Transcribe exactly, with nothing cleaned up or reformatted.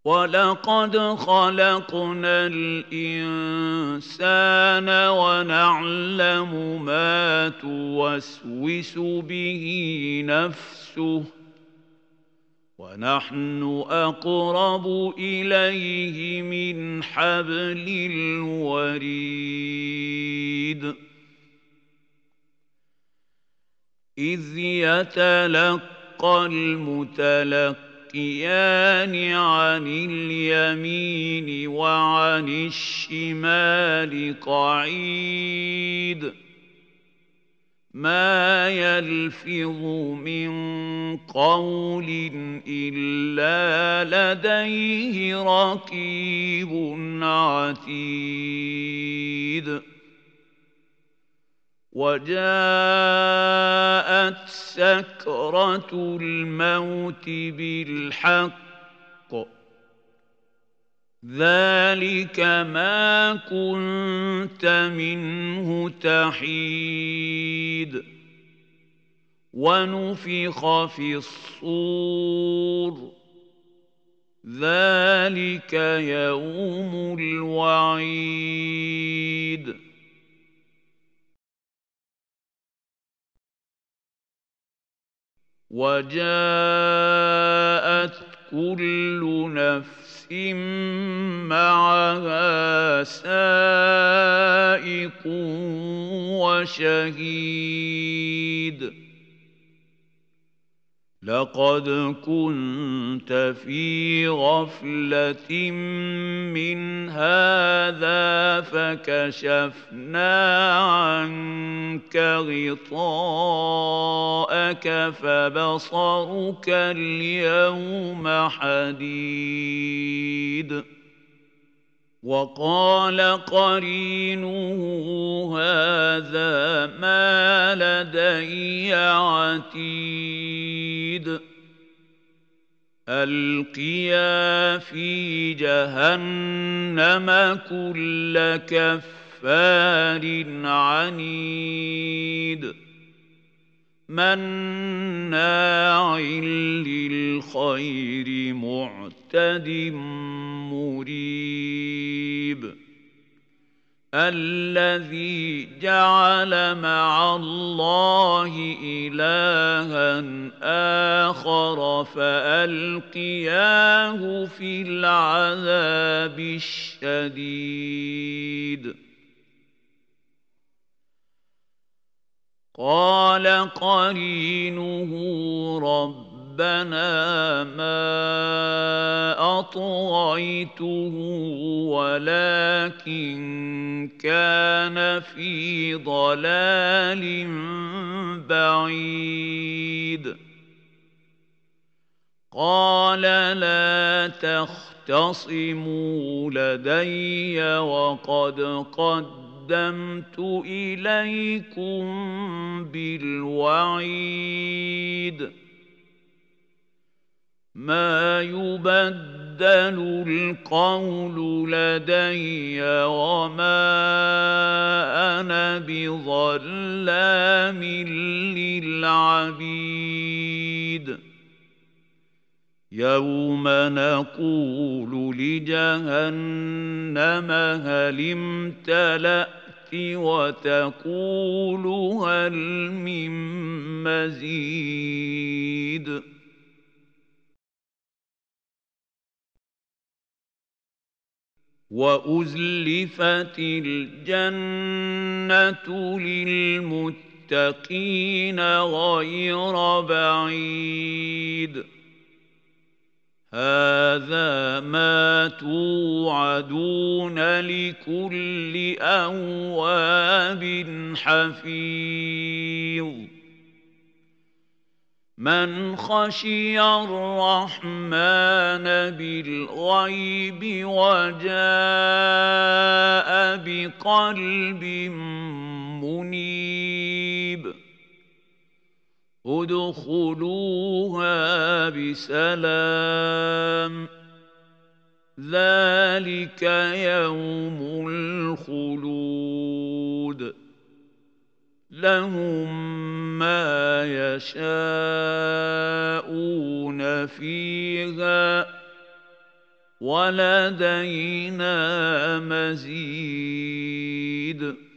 وَلَقَدْ خَلَقْنَا الْإِنسَانَ وَنَعْلَمُ مَا تُوَسْوِسُ بِهِ نَفْسُهُ وَنَحْنُ أَقْرَبُ إِلَيْهِ مِنْ حَبْلِ الْوَرِيدِ إِذْ يَتَلَقَّى الْمُتَلَقِّيَانِ عَنِ الْيَمِينِ وَعَنِ الشِّمَالِ قَعِيدٌ مَا يَلْفِظُ مِنْ قَوْلٍ إِلَّا لَدَيْهِ رَقِيبٌ عَتِيدٌ وَجَاءَتْ سَكْرَةُ الْمَوْتِ بِالْحَقِّ ذَلِكَ مَا كُنتَ مِنْهُ تَحِيدُ وَنُفِخَ فِي الصُّورِ ذَلِكَ يَوْمُ الْوَعِيدِ وَجَاءَتْ كُلُّ نَفْسٍ مَّعَهَا سَائِقٌ وَشَهِيدٌ لَقَدْ كُنتَ فِي غَفْلَةٍ مِّنْ هَٰذَا فَكَشَفْنَا عَنكَ غِطَاءَكَ فَبَصَرُكَ الْيَوْمَ حَدِيدٌ وَقَالَ قَرِينُهُ هَٰذَا مَا لَدَيَّ عَتِيدٌ أَلْقِيَا فِي جَهَنَّمَ كُلَّ كَفَّارٍ عَنِيدٍ مَّنَّاعٍ لِّلْخَيْرِ مُعْتَدٍ مُّرِيبٍ الَّذِي جَعَلَ مَعَ اللَّهِ إِلَٰهًا آخَرَ فَأَلْقِيَاهُ فِي الْعَذَابِ الشَّدِيدِ قَالَ قَرِينُهُ رَبَّنَا مَا أَطْغَيْتُهُ وَلَٰكِن كَانَ فِي ضَلَالٍ بَعِيدٍ قَالَ لَا تَخْتَصِمُوا لَدَيَّ وَقَدْ قَدَّمْتُ إِلَيْكُم بِالْوَعِيدِ مَا يُبَدَّلُ الْقَوْلُ لَدَيَّ وَمَا أَنَا بِظَلَّامٍ لِّلْعَبِيدِ يَوْمَ نَقُولُ لِجَهَنَّمَ هَلِ امْتَلَأْتِ وَتَقُولُ هَلْ مِن مَّزِيدٍ وَأُزْلِفَتِ الْجَنَّةُ لِلْمُتَّقِينَ غَيْرَ بَعِيدٍ هَٰذَا مَا تُوعَدُونَ لِكُلِّ أَوَّابٍ حَفِيظٍ مَنْ خَشِيَ الرَّحْمَٰنَ بِالْغَيْبِ وَجَاءَ بِقَلْبٍ مُنِيبٍ ادْخُلُوهَا بِسَلَامٍ ذَٰلِكَ يَوْمُ الْخُلُودِ لَهُم مَّا يَشَاءُونَ فِيهَا ولدينا مزيد